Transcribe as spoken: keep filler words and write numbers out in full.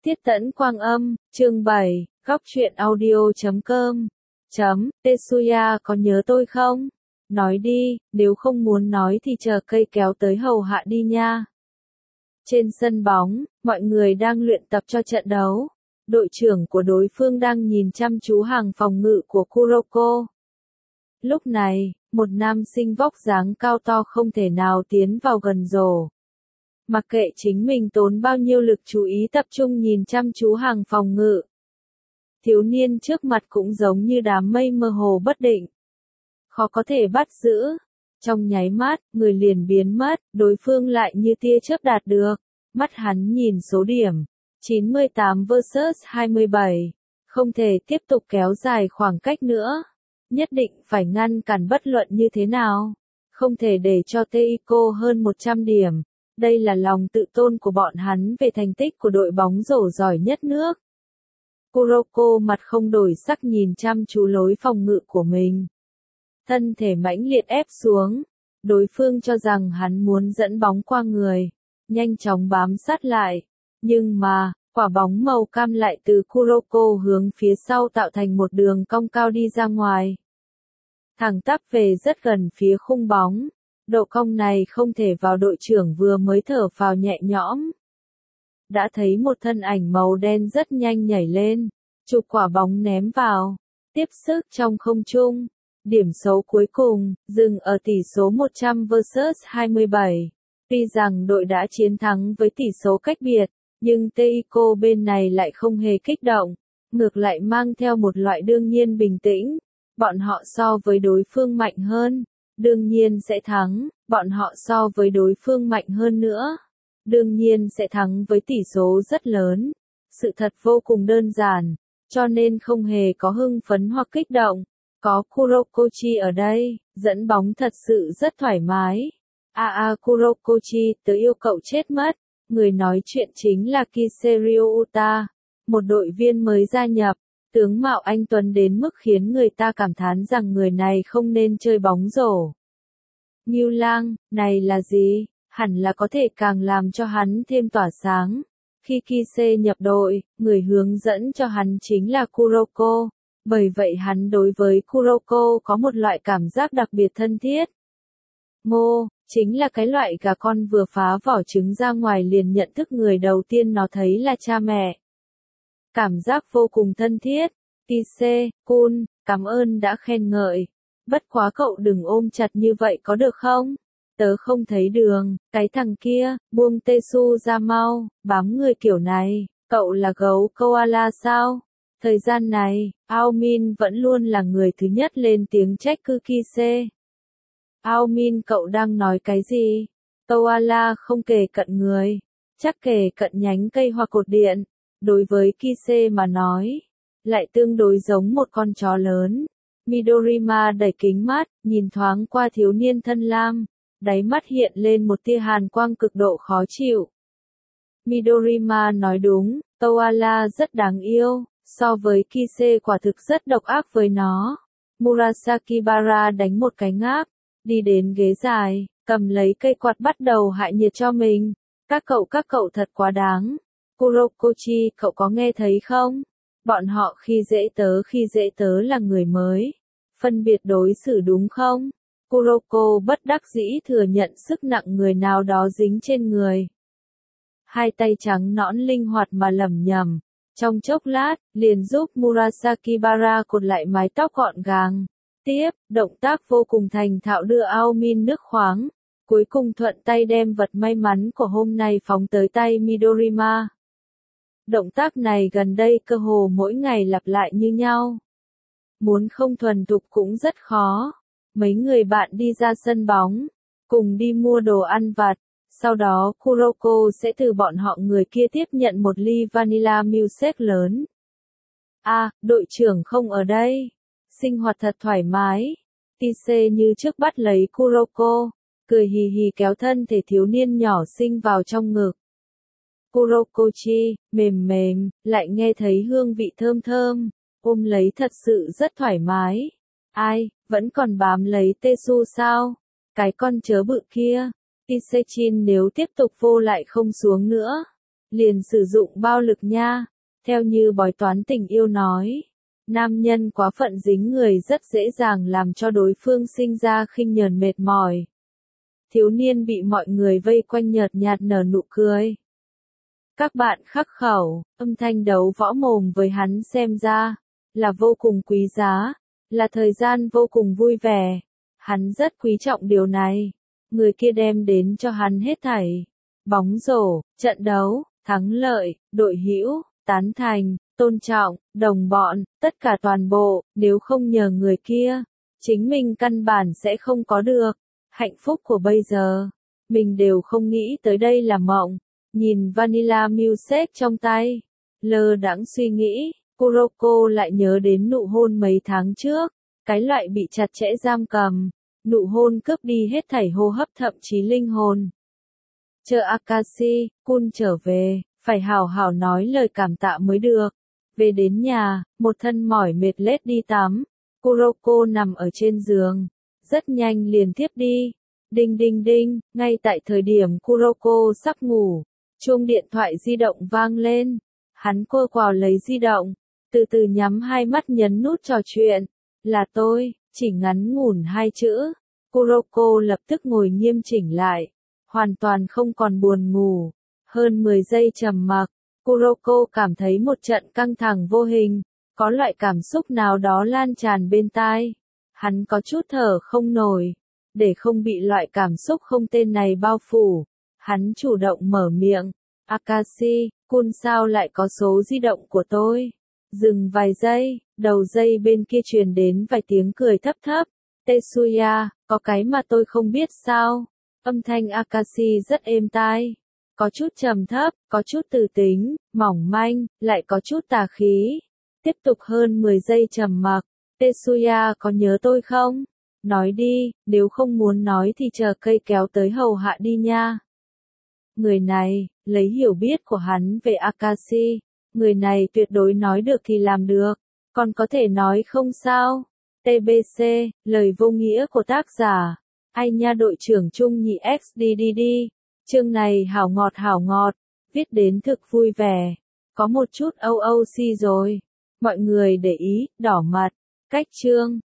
Tiết Tẫn Quang Âm, chương bảy, góc truyện audio.com. Chấm, Tetsuya có nhớ tôi không? Nói đi, nếu không muốn nói thì chờ cây kéo tới hầu hạ đi nha. Trên sân bóng, mọi người đang luyện tập cho trận đấu. Đội trưởng của đối phương đang nhìn chăm chú hàng phòng ngự của Kuroko. Lúc này, một nam sinh vóc dáng cao to không thể nào tiến vào gần rổ. Mặc kệ chính mình tốn bao nhiêu lực chú ý tập trung nhìn chăm chú hàng phòng ngự. Thiếu niên trước mặt cũng giống như đám mây mơ hồ bất định. Khó có thể bắt giữ. Trong nháy mắt, người liền biến mất, đối phương lại như tia chớp đạt được. Mắt hắn nhìn số điểm. chín mươi tám versus hai mươi bảy. Không thể tiếp tục kéo dài khoảng cách nữa. Nhất định phải ngăn cản bất luận như thế nào. Không thể để cho Teiko hơn một trăm điểm. Đây là lòng tự tôn của bọn hắn về thành tích của đội bóng rổ giỏi nhất nước. Kuroko mặt không đổi sắc nhìn chăm chú lối phòng ngự của mình. Thân thể mãnh liệt ép xuống. Đối phương cho rằng hắn muốn dẫn bóng qua người. Nhanh chóng bám sát lại. Nhưng mà, quả bóng màu cam lại từ Kuroko hướng phía sau tạo thành một đường cong cao đi ra ngoài. Thẳng tắp về rất gần phía khung bóng. Độ cong này không thể vào, đội trưởng vừa mới thở phào nhẹ nhõm. Đã thấy một thân ảnh màu đen rất nhanh nhảy lên, chụp quả bóng ném vào, tiếp sức trong không trung. Điểm số cuối cùng, dừng ở tỷ số một trăm versus hai mươi bảy. Tuy rằng đội đã chiến thắng với tỷ số cách biệt, nhưng Teiko bên này lại không hề kích động, ngược lại mang theo một loại đương nhiên bình tĩnh. Bọn họ so với đối phương mạnh hơn. Đương nhiên sẽ thắng, bọn họ so với đối phương mạnh hơn nữa. Đương nhiên sẽ thắng với tỷ số rất lớn. Sự thật vô cùng đơn giản, cho nên không hề có hưng phấn hoặc kích động. Có Kurokochi ở đây, dẫn bóng thật sự rất thoải mái. A a Kurokochi, tớ yêu cậu chết mất. Người nói chuyện chính là Kiserio Uta, một đội viên mới gia nhập. Tướng mạo anh tuấn đến mức khiến người ta cảm thán rằng người này không nên chơi bóng rổ. Ngưu Lang, này là gì? Hẳn là có thể càng làm cho hắn thêm tỏa sáng. Khi Kise nhập đội, người hướng dẫn cho hắn chính là Kuroko. Bởi vậy hắn đối với Kuroko có một loại cảm giác đặc biệt thân thiết. Ngô, chính là cái loại gà con vừa phá vỏ trứng ra ngoài liền nhận thức người đầu tiên nó thấy là cha mẹ. Cảm giác vô cùng thân thiết. Kise, Kun, cảm ơn đã khen ngợi. Bất quá cậu đừng ôm chặt như vậy có được không? Tớ không thấy đường, cái thằng kia, buông Tetsu ra mau, bám người kiểu này, cậu là gấu koala sao? Thời gian này, Aomin vẫn luôn là người thứ nhất lên tiếng trách cứ Kise. Aomin cậu đang nói cái gì? Koala không kề cận người, chắc kề cận nhánh cây hoặc cột điện. Đối với Kise mà nói, lại tương đối giống một con chó lớn. Midorima đẩy kính mắt, nhìn thoáng qua thiếu niên thân lam, đáy mắt hiện lên một tia hàn quang cực độ khó chịu. Midorima nói đúng, Koala rất đáng yêu, so với Kise quả thực rất độc ác với nó. Murasakibara đánh một cái ngáp, đi đến ghế dài, cầm lấy cây quạt bắt đầu hạ nhiệt cho mình. Các cậu các cậu thật quá đáng. Kurokochi, cậu có nghe thấy không? Bọn họ khi dễ tớ khi dễ tớ là người mới. Phân biệt đối xử đúng không? Kuroko bất đắc dĩ thừa nhận sức nặng người nào đó dính trên người. Hai tay trắng nõn linh hoạt mà lẩm nhẩm. Trong chốc lát, liền giúp Murasakibara cột lại mái tóc gọn gàng. Tiếp, động tác vô cùng thành thạo đưa Aomin nước khoáng. Cuối cùng thuận tay đem vật may mắn của hôm nay phóng tới tay Midorima. Động tác này gần đây cơ hồ mỗi ngày lặp lại như nhau. Muốn không thuần thục cũng rất khó. Mấy người bạn đi ra sân bóng, cùng đi mua đồ ăn vặt, sau đó Kuroko sẽ từ bọn họ người kia tiếp nhận một ly vanilla milkshake lớn. A, à, đội trưởng không ở đây. Sinh hoạt thật thoải mái. Kise như trước bắt lấy Kuroko, cười hì hì kéo thân thể thiếu niên nhỏ xinh vào trong ngực. Kurokochi, mềm mềm, lại nghe thấy hương vị thơm thơm, ôm lấy thật sự rất thoải mái. Ai, vẫn còn bám lấy Tetsu sao? Cái con chớ bự kia. Kisechin nếu tiếp tục vô lại không xuống nữa. liền sử dụng bao lực nha. Theo như bói toán tình yêu nói, nam nhân quá phận dính người rất dễ dàng làm cho đối phương sinh ra khinh nhờn mệt mỏi. Thiếu niên bị mọi người vây quanh nhợt nhạt nở nụ cười. Các bạn khắc khẩu, âm thanh đấu võ mồm với hắn xem ra là vô cùng quý giá, là thời gian vô cùng vui vẻ. Hắn rất quý trọng điều này. Người kia đem đến cho hắn hết thảy. Bóng rổ, trận đấu, thắng lợi, đội hữu, tán thành, tôn trọng, đồng bọn, tất cả toàn bộ, nếu không nhờ người kia, chính mình căn bản sẽ không có được. Hạnh phúc của bây giờ, mình đều không nghĩ tới đây là mộng. Nhìn Vanilla Milkshake trong tay, lơ đãng suy nghĩ, Kuroko lại nhớ đến nụ hôn mấy tháng trước, cái loại bị chặt chẽ giam cầm, nụ hôn cướp đi hết thảy hô hấp thậm chí linh hồn. Chờ Akashi Kun trở về, phải hào hào nói lời cảm tạ mới được. Về đến nhà, một thân mỏi mệt lết đi tắm, Kuroko nằm ở trên giường, rất nhanh liền thiếp đi. Đinh đinh đinh, ngay tại thời điểm Kuroko sắp ngủ, chuông điện thoại di động vang lên. Hắn cô quào lấy di động, từ từ nhắm hai mắt nhấn nút trò chuyện. Là tôi, chỉ ngắn ngủn hai chữ. Kuroko lập tức ngồi nghiêm chỉnh lại, hoàn toàn không còn buồn ngủ. Hơn mười giây trầm mặc, Kuroko cảm thấy một trận căng thẳng vô hình, có loại cảm xúc nào đó lan tràn bên tai. Hắn có chút thở không nổi, để không bị loại cảm xúc không tên này bao phủ. Hắn chủ động mở miệng, Akashi, Kun sao lại có số di động của tôi? Dừng vài giây, đầu dây bên kia truyền đến vài tiếng cười thấp thấp. Tetsuya, có cái mà tôi không biết sao? Âm thanh Akashi rất êm tai, có chút trầm thấp, có chút từ tính, mỏng manh, lại có chút tà khí. Tiếp tục hơn mười giây trầm mặc. Tetsuya có nhớ tôi không? Nói đi, nếu không muốn nói thì chờ cây kéo tới hầu hạ đi nha. Người này, lấy hiểu biết của hắn về Akashi, người này tuyệt đối nói được thì làm được, còn có thể nói không sao. tê bê xê, lời vô nghĩa của tác giả. Ai nha đội trưởng Trung nhị ích đê đê đê. Chương này hảo ngọt hảo ngọt, viết đến thực vui vẻ. Có một chút âu âu si rồi. Mọi người để ý, đỏ mặt. Cách chương.